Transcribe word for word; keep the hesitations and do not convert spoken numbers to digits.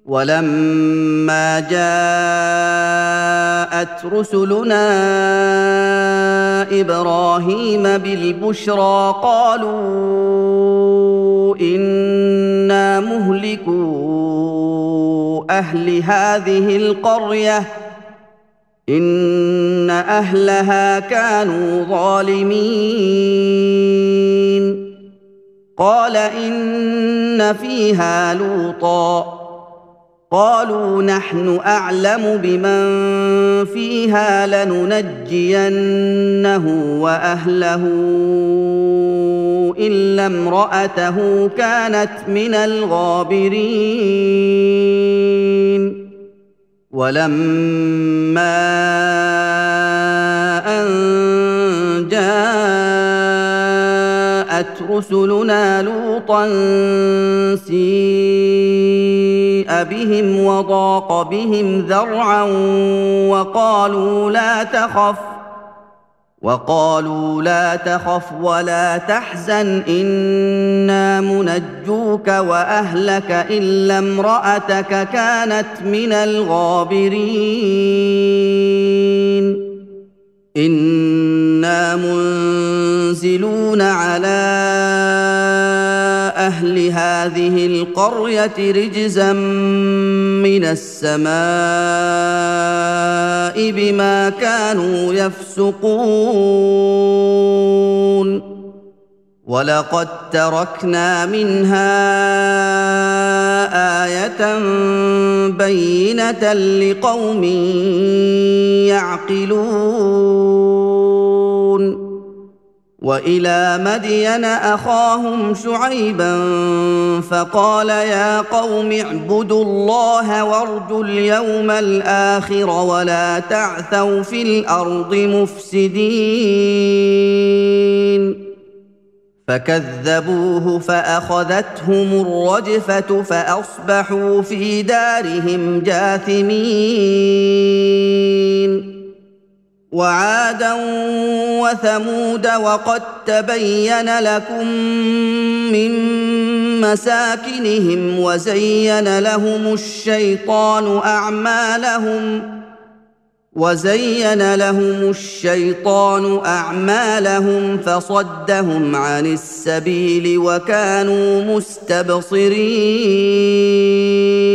ولما جاءت رسلنا إبراهيم بالبشرى قالوا إنا مهلكو أهل هذه القرية إن أهلها كانوا ظالمين قال إن فيها لوطا قالوا نحن أعلم بمن فيها لننجينه وأهله إلا امرأته كانت من الغابرين ولما أن جاءت رسلنا لوطا سيء بهم وضاق بهم ذرعا وقالوا لا تخف وقالوا لا تخف ولا تحزن إنا منجوك وأهلك إلا امرأتك كانت من الغابرين إنا منزلون على أهل هذه القرية رجزا من السماء بما كانوا يفسقون ولقد تركنا منها آية بينة لقوم يعقلون وإلى مدين أخاهم شعيبا فقال يا قوم اعبدوا الله وارجوا اليوم الآخر ولا تعثوا في الأرض مفسدين فكذبوه فأخذتهم الرجفة فأصبحوا في دارهم جاثمين وعادا وثمود وقد تبين لكم من مساكنهم وزين لهم الشيطان أعمالهم وزين لهم الشيطان أعمالهم فصدهم عن السبيل وكانوا مستبصرين